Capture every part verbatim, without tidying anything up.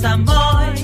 gusta moi.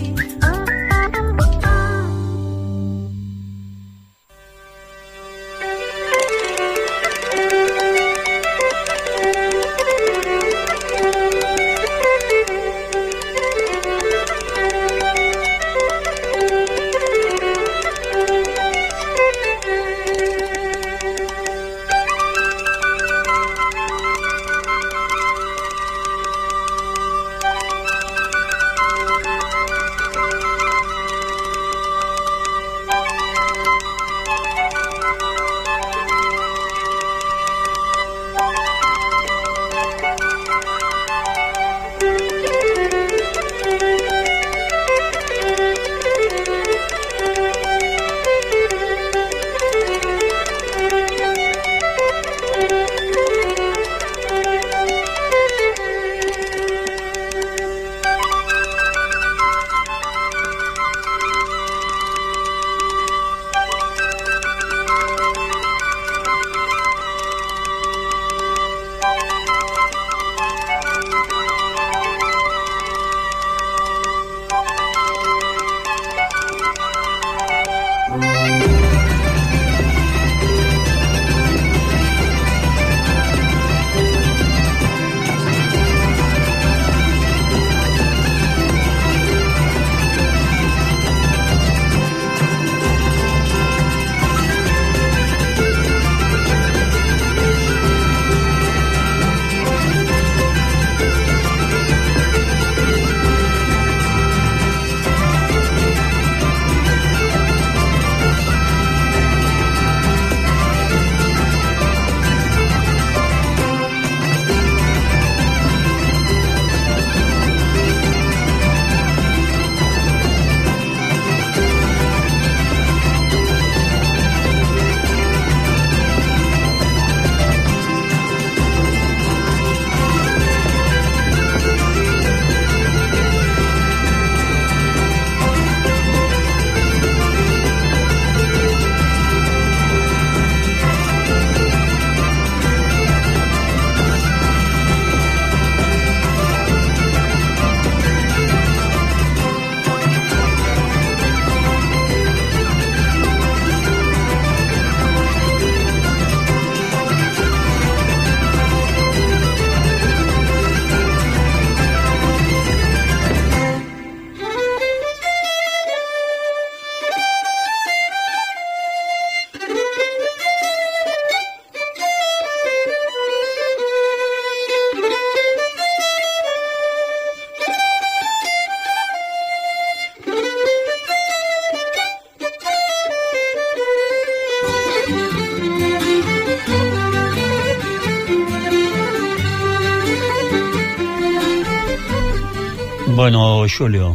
Bueno, Xulio,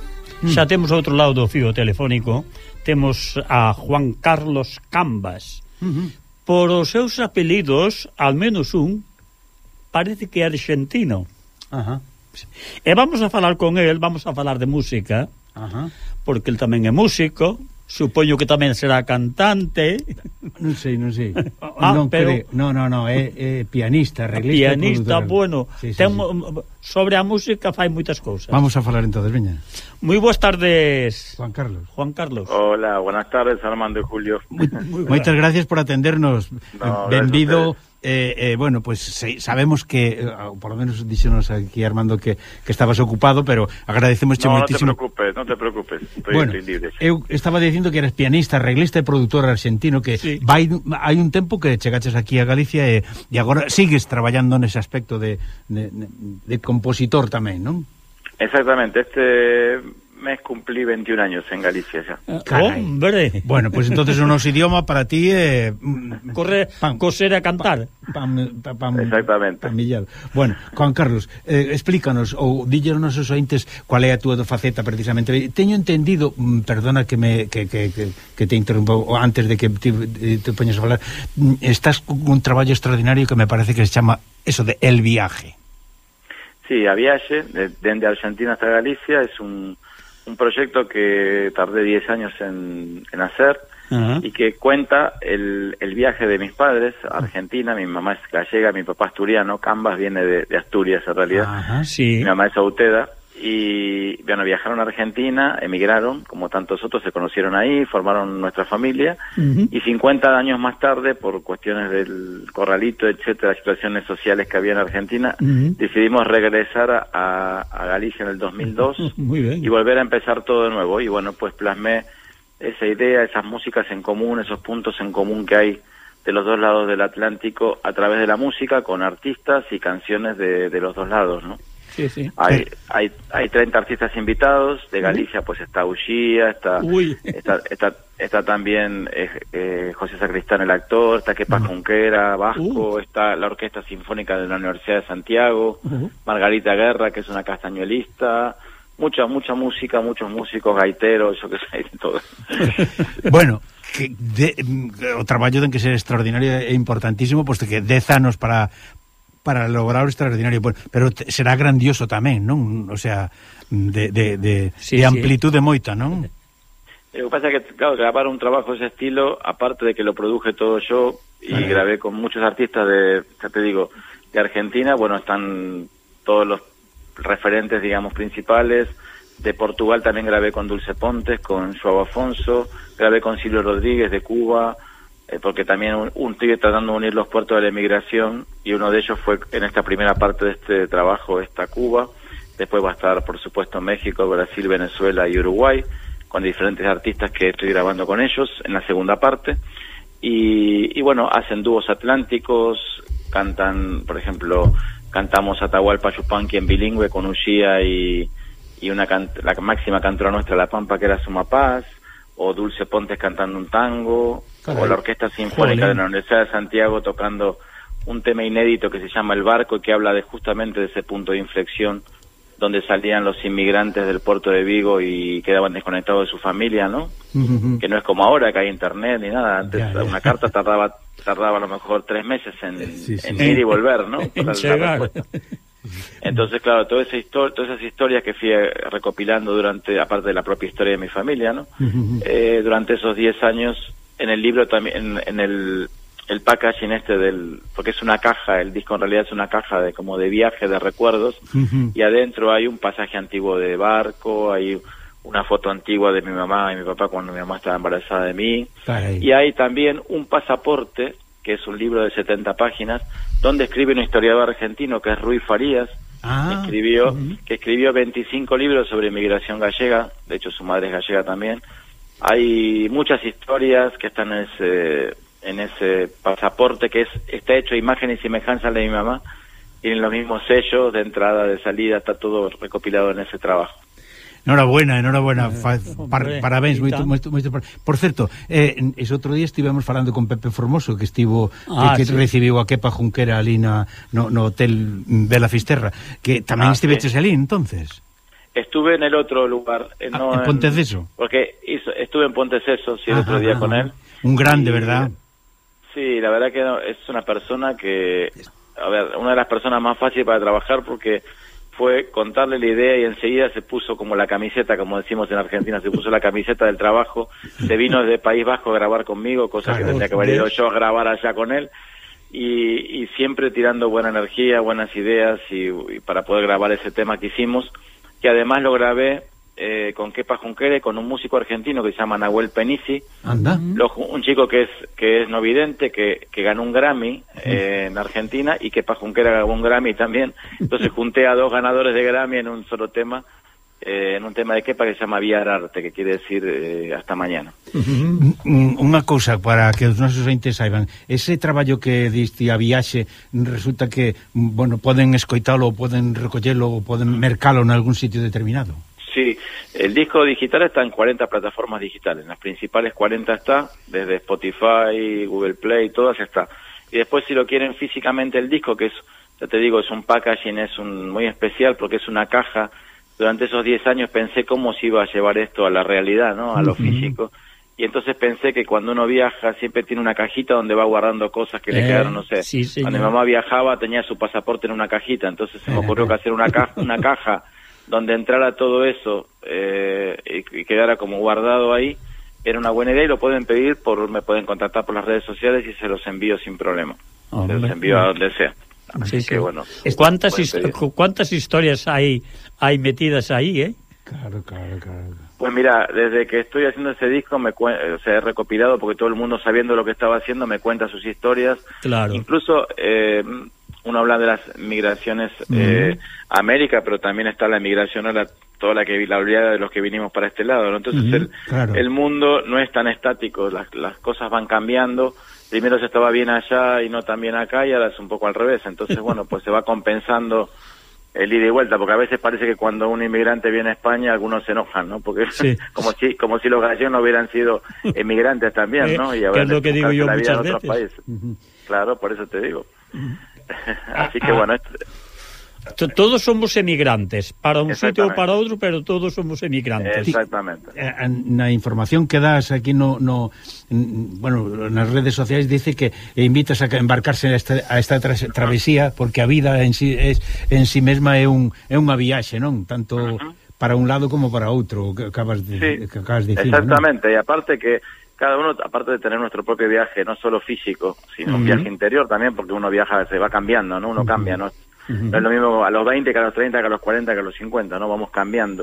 xa temos outro lado do fío telefónico. Temos a Juan Carlos Cambas. Uh-huh. Por os seus apelidos, al menos un parece que é argentino. Ajá. E vamos a falar con el, vamos a falar de música. Ajá. Porque el tamén é músico. Supoño que tamén será cantante. Non sei, non sei. Ah, non pero creo. No, no, no, é, é pianista, reglista. Pianista, bueno, sí, sí, ten, sí. Sobre a música fai moitas cousas. Vamos a falar entonces, veña. Moi boas tardes, Juan Carlos. Juan Carlos. Hola, buenas tardes, Armando y Julio. Muy, muy moitas gracias por atendernos. No, Benvido. Eh, eh, bueno, pues sí, sabemos que, eh, por lo menos díxenos aquí Armando que, que estabas ocupado, pero agradecemos no, moitísimo. No te preocupes, no te preocupes. Estoy bueno, libre. Eu estaba dicindo que eres pianista, arreglista e produtor argentino, que sí. vai, hai un tempo que chegaches aquí a Galicia e, e agora sigues traballando nese aspecto de, de, de compositor tamén, non? Exactamente, este mes cumplí veintiún años en Galicia ya. Carai. Hombre. Bueno, pues entonces o noso idioma para ti é... Eh, correr, coser a cantar. Pam, pam, pam, exactamente. Pamillado. Bueno, Juan Carlos, eh, explícanos, ou díllenos os ointes cual é a túa faceta precisamente. Teño entendido, perdona que me que, que, que, que te interrumpo antes de que te, te poñas a falar, estás con un traballo extraordinario que me parece que se chama eso de El Viaje. Sí, a viaje, de, desde Argentina hasta Galicia, es un... un proyecto que tardé diez años en, en hacer uh-huh. y que cuenta el, el viaje de mis padres a Argentina. Mi mamá es gallega, mi papá asturiano. Cambas viene de, de Asturias en realidad. Uh-huh, sí. Mi mamá es auteda y bueno, viajaron a Argentina, emigraron, como tantos otros, se conocieron ahí, formaron nuestra familia, uh-huh. y cincuenta años más tarde, por cuestiones del corralito, etcétera, situaciones sociales que había en Argentina, uh-huh. decidimos regresar a, a Galicia en el dos mil dos Muy bien. y volver a empezar todo de nuevo. Y bueno, pues plasmé esa idea, esas músicas en común, esos puntos en común que hay de los dos lados del Atlántico a través de la música, con artistas y canciones de, de los dos lados, ¿no? Sí, sí. Hay, hay, hay treinta artistas invitados, de Galicia pues está Uxía, está, está, está, está también eh, eh, José Sacristán el actor, está Kepa Junquera, Vasco, uh. está la Orquesta Sinfónica de la Universidad de Santiago, uh-huh. Margarita Guerra, que es una castañuelista, mucha, mucha música, muchos músicos, gaiteros, yo que sé, todo. Bueno, que de, o traballo ten que ser extraordinario e importantísimo, posto que dez anos para para lograr o extraordinario, bueno, pero te, será grandioso tamén, non? O sea, de, de, de, sí, de amplitude sí. moita, non? Lo que pasa es que, claro, grabar un trabajo de ese estilo, aparte de que lo produje todo yo, y ah, grabé con muchos artistas de, ya te digo, de Argentina, bueno, están todos los referentes, digamos, principales. De Portugal también grabé con Dulce Pontes, con Joao Afonso, grabé con Silvio Rodríguez de Cuba, eh, porque también un, un estoy tratando de unir los puertos de la emigración, y uno de ellos fue en esta primera parte de este trabajo, está Cuba. Después va a estar, por supuesto, México, Brasil, Venezuela y Uruguay, con diferentes artistas que estoy grabando con ellos en la segunda parte. Y, y bueno, hacen dúos atlánticos, cantan, por ejemplo, cantamos Atahualpa Yupanqui en bilingüe con Uxía y, y una can la máxima cantora nuestra, La Pampa, que era Sumapaz, o Dulce Pontes cantando un tango, Caray. o la Orquesta Sinfónica Joder. de la Universidad de Santiago tocando un tema inédito que se llama El Barco, y que habla de justamente de ese punto de inflexión donde salían los inmigrantes del puerto de Vigo y quedaban desconectados de su familia, ¿no? Uh-huh. Que no es como ahora, que hay internet ni nada. Antes ya, ya. una carta tardaba tardaba a lo mejor tres meses en, sí, sí. en ir y volver, ¿no? En llegar. Entonces, claro, toda esa historia, todas esas historias que fui recopilando durante, aparte de la propia historia de mi familia, ¿no? Uh-huh. Eh, durante esos diez años, en el libro también, en, en el, el packaging este del, porque es una caja, el disco en realidad es una caja de como de viaje, de recuerdos, uh-huh. y adentro hay un pasaje antiguo de barco, hay una foto antigua de mi mamá y mi papá cuando mi mamá estaba embarazada de mí, Caray. y hay también un pasaporte, que es un libro de setenta páginas, donde escribe un historiador argentino que es Ruy Farías, ah, que escribió uh-huh. que escribió veinticinco libros sobre inmigración gallega, de hecho su madre es gallega también. Hay muchas historias que están en ese, en ese pasaporte, que es está hecho a imagen y semejanza de mi mamá, tienen los mismos sellos de entrada, de salida, está todo recopilado en ese trabajo. Enhorabuena, enhorabuena, Fa, par, parabéns, moito, moito, moito, por certo, eh, ese outro día estivemos falando con Pepe Formoso, que estivo ah, que, que sí. recibiu a Kepa Junquera ali na, no, no hotel Bela Fisterra, que tamén ah, estiveches sí. ali, entonces. Estuve en el otro lugar, eh, no ah, en Ponteceso. Porque hizo, estuve en Ponteceso, sí, el ajá, otro día ajá. con él. Un grande, y, ¿verdad? Sí, la verdad que es una persona que, a ver, una de las personas más fáciles para trabajar, porque fue contarle la idea y enseguida se puso como la camiseta, como decimos en Argentina, se puso la camiseta del trabajo, se vino desde País Vasco a grabar conmigo, cosa claro, que tendría que haber ido yo a grabar allá con él, y, y siempre tirando buena energía, buenas ideas, y, y para poder grabar ese tema que hicimos, que además lo grabé eh, con Kepa Junquera, con un músico argentino que se llama Nahuel Penisi, anda, lo, un chico que es que es no vidente, que, que ganó un Grammy eh, en Argentina, y Kepa Junquera ganó un Grammy también. Entonces junté a dos ganadores de Grammy en un solo tema, eh, en un tema de Kepa que se llama Viararte, que quiere decir eh, hasta mañana. Uh-huh. Unha cousa para que os nosos ointes saiban, ese traballo que diste a viaxe, resulta que, bueno, poden escoitalo, poden recollelo, poden mercalo en algún sitio determinado. Sí, el disco digital está en cuarenta plataformas digitales, en las principales cuarenta está, desde Spotify, Google Play, todas está. Y después si lo quieren físicamente el disco, que es, ya te digo, es un packaging, es un muy especial porque es una caja. Durante esos diez años pensé cómo se iba a llevar esto a la realidad, ¿no? A lo uh-huh. físico. Y entonces pensé que cuando uno viaja siempre tiene una cajita donde va guardando cosas que eh, le quedaron, no sé. Sí, cuando mi mamá viajaba tenía su pasaporte en una cajita, entonces se me ocurrió que hacer una caja, una caja donde entrara todo eso eh, y, y quedara como guardado ahí, era una buena idea, y lo pueden pedir, por me pueden contactar por las redes sociales y se los envío sin problema. Oh, se los envío a donde sea. Sí, sí. Que, bueno, ¿Cuántas, hist ¿Cuántas historias hay, hay metidas ahí, eh? Claro, claro, claro. Pues mira, desde que estoy haciendo ese disco, me o sea, he recopilado, porque todo el mundo sabiendo lo que estaba haciendo me cuenta sus historias. Claro. Incluso eh, uno habla de las migraciones uh-huh. eh, a América, pero también está la migración a la, toda la que la oleada de los que vinimos para este lado, ¿no? Entonces uh-huh. el, claro. el mundo no es tan estático, las, las cosas van cambiando. Primero se estaba bien allá y no tan bien acá, y ahora es un poco al revés. Entonces, bueno, pues se va compensando el ida y vuelta, porque a veces parece que cuando un inmigrante viene a España algunos se enojan, ¿no? Porque sí. como si como si los gallegos no hubieran sido emigrantes también, ¿no? Y ahora es lo que digo yo muchas veces. Países. Uh-huh. Claro, por eso te digo. Uh-huh. Así que ah, bueno, esto... todos somos emigrantes, para un sitio o para outro, pero todos somos emigrantes. Exactamente. Na información que das aquí no, no bueno, nas redes sociais dice que invitas a embarcarse a esta, a esta tra travesía, porque a vida en sí es en sí mesma é un é unha viaxe, non? Tanto uh-huh. para un lado como para outro, que acabas de sí, que acabas de decir. Exactamente, ¿no? Y aparte que cada uno, aparte de tener nuestro propio viaje, no solo físico, sino uh-huh. un viaje interior también, porque uno viaja, se va cambiando, ¿no? Uno uh-huh. cambia, ¿no? Uh-huh. No es lo mismo a los veinte que a los treinta, que a los cuarenta, que a los cincuenta, ¿no? Vamos cambiando.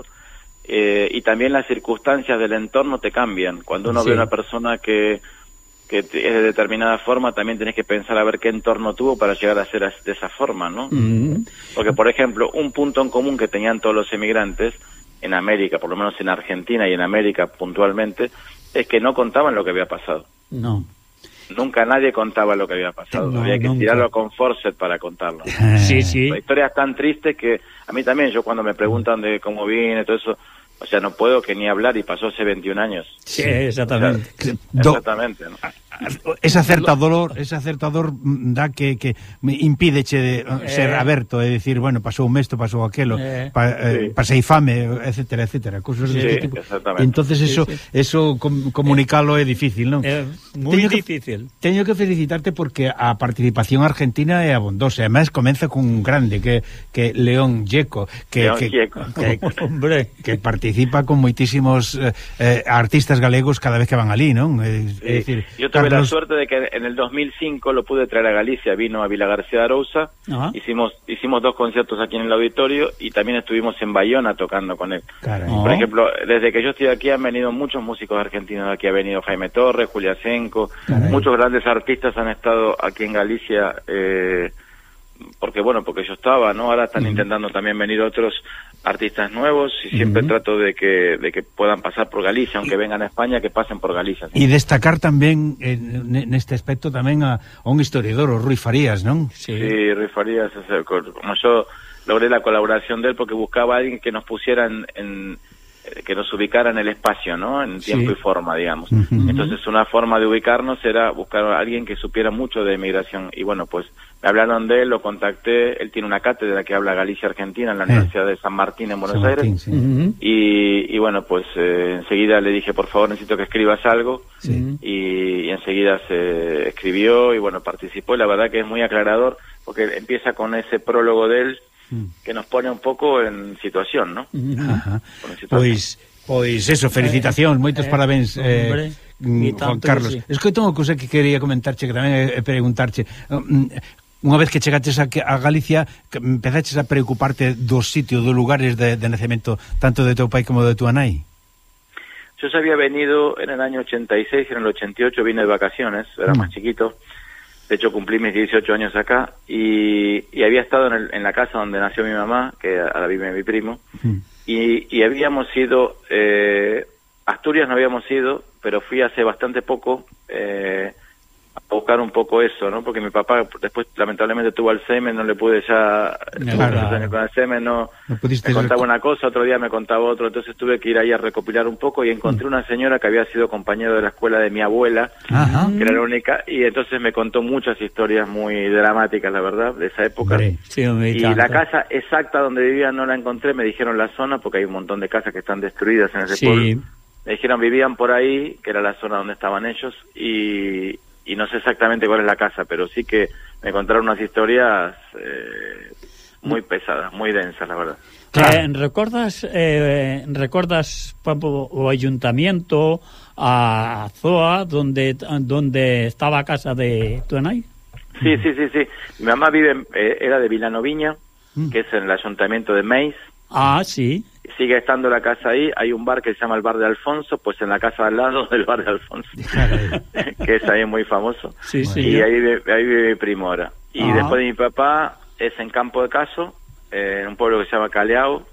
Eh, y también las circunstancias del entorno te cambian. Cuando uno sí. ve a una persona que, que es de determinada forma, también tenés que pensar a ver qué entorno tuvo para llegar a ser de esa forma, ¿no? Uh-huh. Porque, por ejemplo, un punto en común que tenían todos los emigrantes en América, por lo menos en Argentina y en América puntualmente, es que no contaban lo que había pasado. No. Nunca nadie contaba lo que había pasado. No, había que nunca. tirarlo con forceps para contarlo. Sí, sí. Son historias tan tristes que a mí también, yo cuando me preguntan de cómo vine, todo eso, o sea, no puedo que ni hablar, y pasó hace veintiún años. Sí, exactamente. O sea, exactamente, ¿no? Ese acertador, ese acertador da que, que impídeche de eh, ser aberto, e decir, bueno, pasou un mesto, pasou aquelo, eh, pa, eh, sí. pasei fame, etcétera, etcétera, cosas sí, de este tipo. Exactamente. Entonces eso, sí, sí. eso com, comunicalo é difícil, non? É moi teño difícil. Que, teño que felicitarte porque a participación argentina é abondosa, además comeza con un grande que que León Gieco, que León que, Gieco. que, que, que participa con moitísimos eh, eh, artistas galegos cada vez que van ali, non? É, sí. é dicir, yo tuve Carlos... la suerte de que en el dos mil cinco lo pude traer a Galicia, vino a Vila García de Arousa, uh-huh. hicimos hicimos dos conciertos aquí en el auditorio y también estuvimos en Bayona tocando con él. Uh-huh. Por ejemplo, desde que yo estoy aquí han venido muchos músicos argentinos aquí, ha venido Jaime Torres, Julia Senco, uh-huh. muchos grandes artistas han estado aquí en Galicia, eh, porque bueno, porque yo estaba, ¿no? Ahora están uh-huh. intentando también venir otros artistas nuevos y siempre uh-huh. trato de que de que puedan pasar por Galicia, aunque vengan a España, que pasen por Galicia. E destacar tamén en, neste aspecto tamén a, a un historiador, o Rui Farías, non? Sí, sí Rui Farías, como yo logré la colaboración de él porque buscaba a alguien que nos pusiera en, en que nos ubicara en el espacio, ¿no? En tiempo sí. y forma, digamos. Uh-huh. Entonces, una forma de ubicarnos era buscar a alguien que supiera mucho de migración. Y bueno, pues me hablaron de él, lo contacté. Él tiene una cátedra que habla Galicia-Argentina en la eh. Universidad de San Martín en Buenos San Aires. Martín, sí. uh-huh. y, y bueno, pues eh, enseguida le dije, por favor, necesito que escribas algo. Sí. Y, y enseguida se escribió y bueno, participó. Y la verdad que es muy aclarador porque empieza con ese prólogo de él, que nos pone un pouco en situación, ¿no? Ajá. Pois, pois eso, felicitacións, moitos eh, parabéns, eh, eh, Juan Carlos. Sí. Es que tengo unha cousa que quería comentarche, que tamén é preguntarche. Unha vez que chegaches a, a Galicia, que empezaches a preocuparte dos sitios, dos lugares de, de nacemento, tanto de teu pai como de tu nai? Yo ya había venido en el año ochenta y seis, en el ochenta y ocho vine de vacaciones, era mm. más chiquito. De hecho, cumplí mis dieciocho años acá y, y había estado en, el, en la casa donde nació mi mamá, que ahora vive mi primo, uh-huh. y, y habíamos ido, eh, Asturias no habíamos ido, pero fui hace bastante poco eh, a buscar un poco eso, ¿no? Porque mi papá después lamentablemente tuvo Alzheimer, no le pude ya, claro, claro. con Alzheimer, no, no me contaba una cosa, otro día me contaba otro, entonces tuve que ir ahí a recopilar un poco y encontré una señora que había sido compañera de la escuela de mi abuela, ajá. que era la única, y entonces me contó muchas historias muy dramáticas, la verdad, de esa época. Sí, y la casa exacta donde vivía no la encontré, me dijeron la zona, porque hay un montón de casas que están destruidas en ese sí. pueblo. Me dijeron vivían por ahí, que era la zona donde estaban ellos, y... y no sé exactamente cuál es la casa, pero sí que me contaron unas historias eh, muy pesadas, muy densas, la verdad. Claro. Eh, recordas eh, recordas Pablo, o ayuntamiento, a Zoa, donde donde estaba a casa de tu nai? Sí, sí, sí, sí. Mi mamá vive, eh, era de Vilanoviña, mm. que es en el ayuntamiento de Meis. Ah, sí. Sigue estando la casa ahí. Hay un bar que se llama el Bar de Alfonso, pues en la casa al lado del Bar de Alfonso, que es ahí muy famoso. Sí, sí. Y ahí vive, ahí vive mi primo ahora. Y ah. después de mi papá es en Campo de Caso, eh, en un pueblo que se llama Caleao.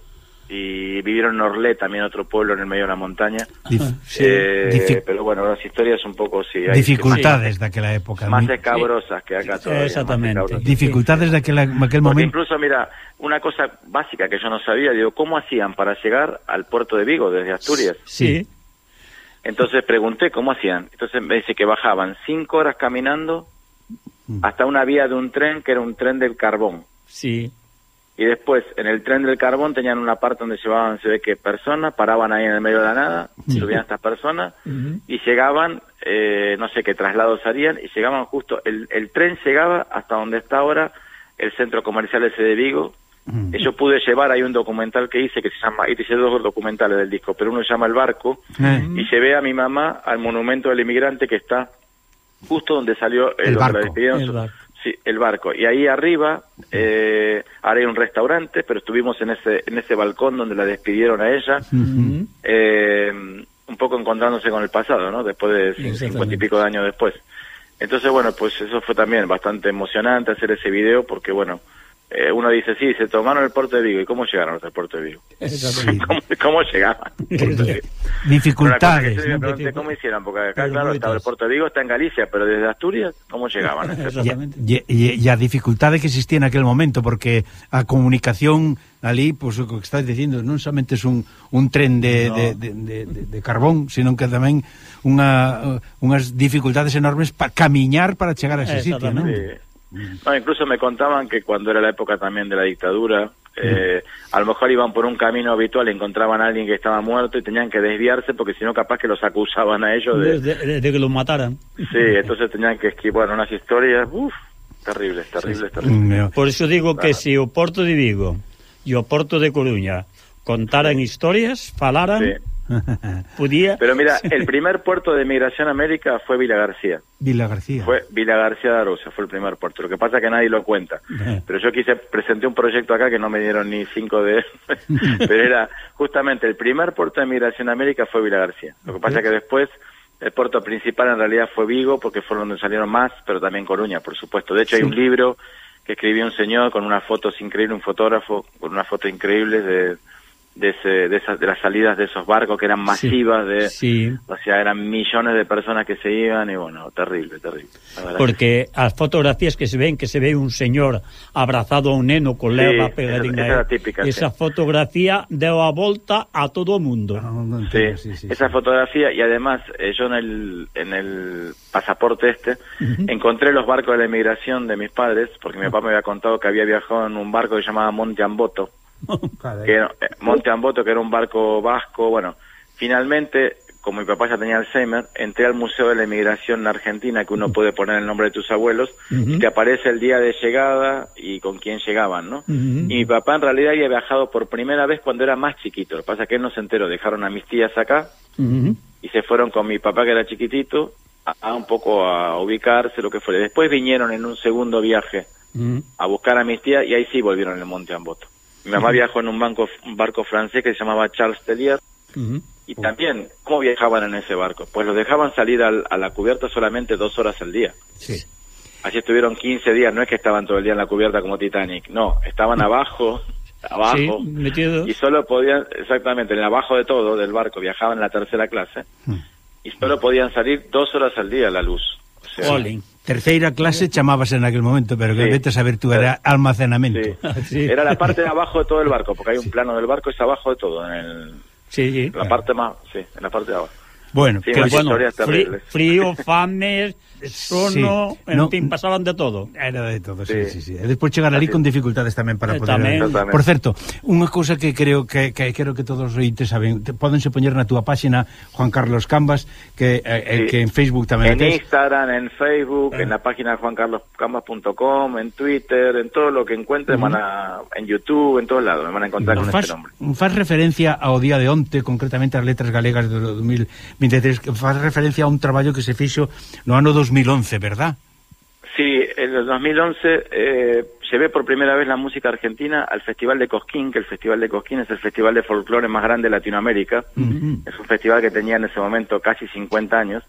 Y vivieron en Orlé, también otro pueblo en el medio de la montaña. Dif- sí. eh, Dific- pero bueno, las historias un pouco sí, hai dificultades sí. daquela época. Más escabrosas sí. que acá todavía. Exactamente. Dificultades daquela, daquel momento. Incluso, mira, una cosa básica que yo no sabía, digo, ¿cómo hacían para llegar al puerto de Vigo desde Asturias? Sí. Entonces pregunté cómo hacían. Entonces me dice que bajaban cinco horas caminando mm. hasta una vía de un tren que era un tren del carbón. Sí. Y después, en el tren del carbón tenían una parte donde llevaban, se ve que personas, paraban ahí en el medio de la nada, sí. subían a estas personas, uh-huh. y llegaban, eh, no sé qué traslados harían, y llegaban justo, el, el tren llegaba hasta donde está ahora el centro comercial ese de Vigo. Uh-huh. Y yo pude llevar, hay un documental que hice, que se llama, y te hice dos documentales del disco, pero uno se llama El Barco, uh-huh. y llevé a mi mamá al monumento del inmigrante que está justo donde salió el, el barco. La despidieron, el barco. Sí, el barco. Y ahí arriba, eh, ahora hay un restaurante, pero estuvimos en ese en ese balcón donde la despidieron a ella, uh-huh. eh, un poco encontrándose con el pasado, ¿no? Después de cincuenta y pico de años después. Entonces, bueno, pues eso fue también bastante emocionante hacer ese video, porque, bueno, eh, uno dice, sí, se tomaron el puerto de Vigo. ¿Y cómo llegaron hasta el puerto de Vigo? Sí. ¿Cómo, ¿Cómo llegaban? Dificultades. Una cosa que yo me pregunté, ¿cómo hicieron? Porque acá, el claro, estaba el puerto de Vigo, está en Galicia, pero desde Asturias, ¿cómo llegaban? E, e, e a dificultade que existía en aquel momento, porque a comunicación ali, pois pues, o que estás dicindo, non somente é un, un tren de, no. de, de, de, de, de carbón, sino que tamén unha, unhas dificultades enormes para camiñar para chegar a ese sitio, ¿no? Sí. No, incluso me contaban que cuando era la época también de la dictadura, eh, mm. a lo mejor iban por un camino habitual y encontraban a alguien que estaba muerto y tenían que desviarse porque si no capaz que los acusaban a ellos de... De, de, de que los mataran. Sí, entonces tenían que escribir, bueno, unas historias, uff, terribles, terribles, sí, terribles. Por eso digo claro. que si o Porto de Vigo e o Porto de Coruña contaran sí. historias, falaran... Sí. Podía... Pero mira, el primer puerto de migración a América fue Vila García. Vila García. Fue Vila García de Arousa, fue el primer puerto. Lo que pasa es que nadie lo cuenta. Pero yo quise, presenté un proyecto acá que no me dieron ni cinco de... Pero era justamente el primer puerto de migración a América fue Vila García. Lo que pasa es que después el puerto principal en realidad fue Vigo, porque fue donde salieron más, pero también Coruña, por supuesto. De hecho sí. hay un libro que escribió un señor con unas fotos increíbles, un fotógrafo con unas fotos increíbles de... de ese, de esas de las salidas de esos barcos que eran masivas, sí, de sí. o sea, eran millones de personas que se iban y bueno, terrible, terrible. Porque as fotografías que se ven, que se ve un señor abrazado a un neno con sí, leva pegadinha, esa, esa, típica, esa sí. fotografía deu a volta a todo o mundo. No, no entiendo, sí, sí, sí, esa sí. fotografía, y además eh, yo en el en el pasaporte este uh-huh. encontré los barcos de la inmigración de mis padres, porque mi papá me había contado que había viajado en un barco que se llamaba Monte Amboto. que era, eh, Monte Amboto, que era un barco vasco. Bueno, finalmente, como mi papá ya tenía Alzheimer, entré al Museo de la Inmigración en Argentina, que uno puede poner el nombre de tus abuelos, uh-huh. y te aparece el día de llegada y con quién llegaban, ¿no? Uh-huh. Y mi papá en realidad había viajado por primera vez cuando era más chiquito. Lo que pasa es que él no se enteró, dejaron a mis tías acá, uh-huh. y se fueron con mi papá, que era chiquitito, a, a un poco a ubicarse, lo que fuera. Después vinieron en un segundo viaje uh-huh. a buscar a mis tías, y ahí sí volvieron en el Monte Amboto. Mi mamá viajó en un, banco, un barco francés que se llamaba Charles Tellier, uh-huh. y también, ¿cómo viajaban en ese barco? Pues los dejaban salir al, a la cubierta solamente dos horas al día. Sí. Así estuvieron quince días, no es que estaban todo el día en la cubierta como Titanic, no, estaban abajo, abajo, sí, metidos. Y solo podían, exactamente, en abajo de todo del barco, viajaban en la tercera clase, uh-huh. y solo podían salir dos horas al día a la luz. O sea, Olin. Terceira clase chamábase en aquel momento, pero que sí. vete a saber tú, era almacenamento. Sí. Sí. Era la parte de abajo de todo el barco, porque hay un sí. plano del barco, es abajo de todo, en el, sí, sí. la claro. parte más, sí, en la parte de abajo. Bueno, sí, que bueno frío, frío, fame, sono, sí, en no, fin, pasaban de todo. Era de todo, sí, sí, sí. sí. Despois chegar ali con dificultades tamén para poder... Tamén. Por certo, unha cousa que creo que, que creo que todos os ointes saben, pódense poñer na túa páxina, Juan Carlos Cambas, que eh, sí. que en Facebook tamén en Instagram, en Facebook, eh. en la página juan carlos cambas punto com, en Twitter, en todo lo que encuentre, uh-huh. van a, en YouTube, en todos lados, me van a encontrar no, con faz, este nombre. Faz referencia ao día de onte, concretamente as letras galegas do dos mil veintitrés, que faz referencia a un traballo que se fixo no ano dos mil once, verdad? Sí, en el dos mil once eh, llevé por primera vez la música argentina al Festival de Cosquín, que el Festival de Cosquín es el festival de folclore más grande de Latinoamérica. Uh-huh. Es un festival que tenía en ese momento casi cincuenta años,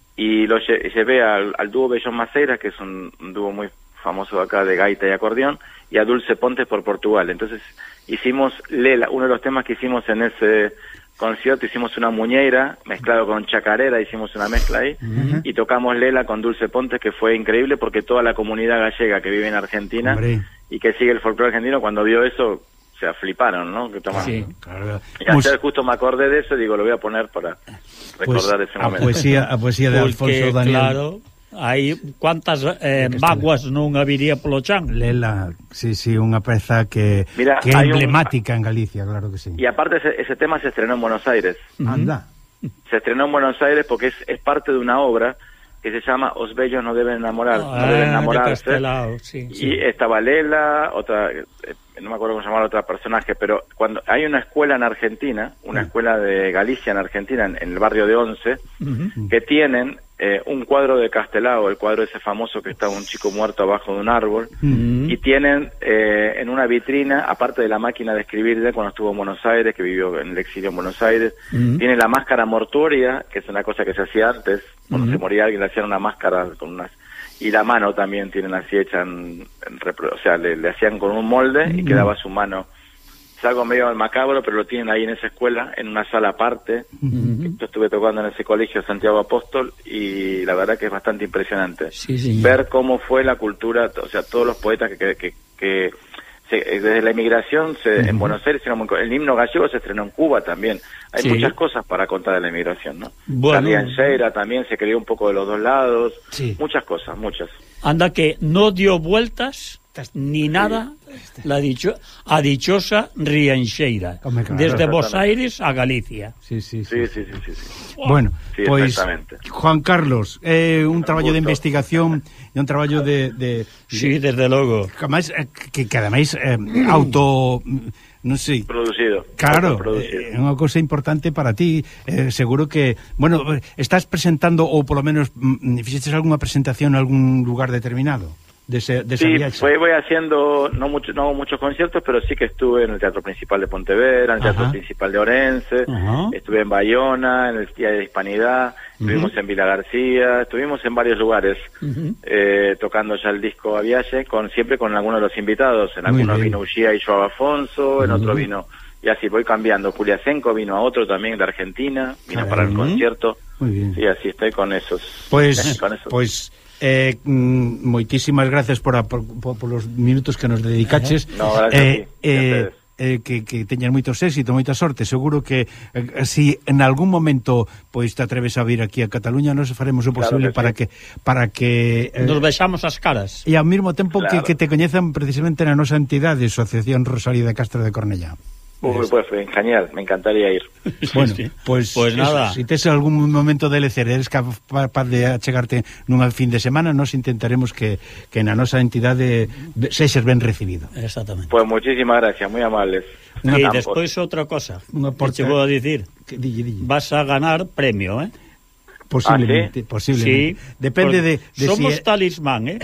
y lo lle- llevé al, al dúo Bellón Maceira, que es un, un dúo muy famoso acá de gaita y acordeón, y a Dulce Pontes por Portugal. Entonces hicimos Lela, uno de los temas que hicimos en ese concierto, hicimos una muñeira mezclado con chacarera, hicimos una mezcla ahí, uh-huh. y tocamos Lela con Dulce Pontes, que fue increíble porque toda la comunidad gallega que vive en Argentina, hombre, y que sigue el folclore argentino, cuando vio eso, o sea, fliparon, ¿no? Que toma... Sí, claro. Y ayer justo me acordé de eso, digo, lo voy a poner para recordar pues, ese momento. A poesía, a poesía de porque, Alfonso Daniel. Claro, aí cuántas eh, vaguas non habería polo chan. Lela, sí, sí, unha peza que, Mira, que é emblemática un... en Galicia, claro que sí. Y aparte ese, ese tema se estrenó en Buenos Aires. Uh-huh. Anda. Se estrenó en Buenos Aires porque es, es parte de una obra que se llama Os bellos no deben enamorar, ah, no deben enamorarse. De sí, y sí. Estaba Lela, otra, eh, no me acuerdo cómo se llamaba otro personaje, pero cuando hay una escuela en Argentina, una uh-huh. escuela de Galicia en Argentina, en, en el barrio de Once, uh-huh. que tienen eh, un cuadro de Castelao, el cuadro ese famoso que está un chico muerto abajo de un árbol, uh-huh. y tienen eh, en una vitrina, aparte de la máquina de escribir de cuando estuvo en Buenos Aires, que vivió en el exilio en Buenos Aires, uh-huh. tiene la máscara mortuoria, que es una cosa que se hacía antes, cuando uh-huh. se moría alguien le hacían una máscara con unas, y la mano también tienen así hecha en, en repro, o sea, le, le hacían con un molde uh-huh. y quedaba su mano. Es algo medio macabro, pero lo tienen ahí en esa escuela, en una sala aparte. Uh-huh. Yo estuve tocando en ese colegio Santiago Apóstol y la verdad que es bastante impresionante sí, sí. ver cómo fue la cultura, o sea, todos los poetas que, que, que, que se, desde la inmigración se, uh-huh. en Buenos Aires, el himno gallego se estrenó en Cuba también. Hay sí. muchas cosas para contar de la inmigración, ¿no? Bueno. La Riancheira también se creó un poco de los dos lados, sí. muchas cosas, muchas. Anda que no dio vueltas ni nada sí. la dicho, a dichosa Riancheira, claro, desde Buenos Aires a Galicia. Sí, sí, sí. sí, sí, sí, sí, sí. Bueno, sí, pues Juan Carlos, eh, un traballo de investigación e un traballo de, de, de... Sí, desde logo. Que, además, que, que además eh, auto... non sei. Producido. Claro, é eh, unha cousa importante para ti. Eh, seguro que, bueno, estás presentando ou polo menos mm, fixestes algunha presentación en algún lugar determinado de ese de esa sí, viaxe. Pues voy haciendo no mucho no muchos conciertos, pero sí que estuve en el Teatro Principal de Pontevedra, en el Teatro Ajá. Principal de Orense, Ajá. estuve en Bayona, en el Día de Hispanidad, uh-huh. estuvimos en Vila García, estuvimos en varios lugares uh-huh. eh, tocando ya el disco A Viaje, con siempre con algunos de los invitados. En algunos vino Uxía y Joao Afonso, en uh-huh. otro vino, y así voy cambiando. Juliacenco vino a otro también de Argentina, vino uh-huh. para el concierto. Muy bien. Sí, así estoy con esos. Pues, con esos. pues eh, mm, moitísimas gracias por, a, por, por, por los minutos que nos dedicaches. No, gracias eh, a ti. Eh, eh, que, que teñas moitos éxito, moita sorte. Seguro que eh, si en algún momento pois te atreves a vir aquí a Cataluña, nos faremos o posible claro que para, sí. que, para que eh, nos vexamos as caras. E ao mesmo tempo claro. que, que te coñezan precisamente na nosa entidade, Asociación Rosalía de Castro de Cornellá. Uy, pues genial, me encantaría ir. Bueno, sí, sí. pues, pues nada. Eso, si tes algún momento de lecer, eres capaz de achegarte nunha fin de semana, nos intentaremos que, que na nosa entidade sexes ben recibido. Exactamente. Pues muchísimas gracias, moi amables. E despois outra cosa, que che vou a dicir, que, dille, dille. Vas a ganar premio, eh? Posiblemente, ¿Ah, sí? posiblemente. Sí, depende de, de somos si... talismán, eh?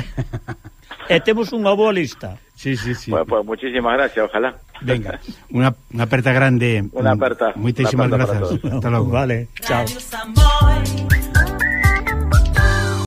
E temos unha boa lista. Sí, sí, sí. Pues, pues muchísimas gracias, ojalá. Venga, unha, unha aperta grande. Unha aperta. Moitísimas grazas. Hasta logo. Vale, chao.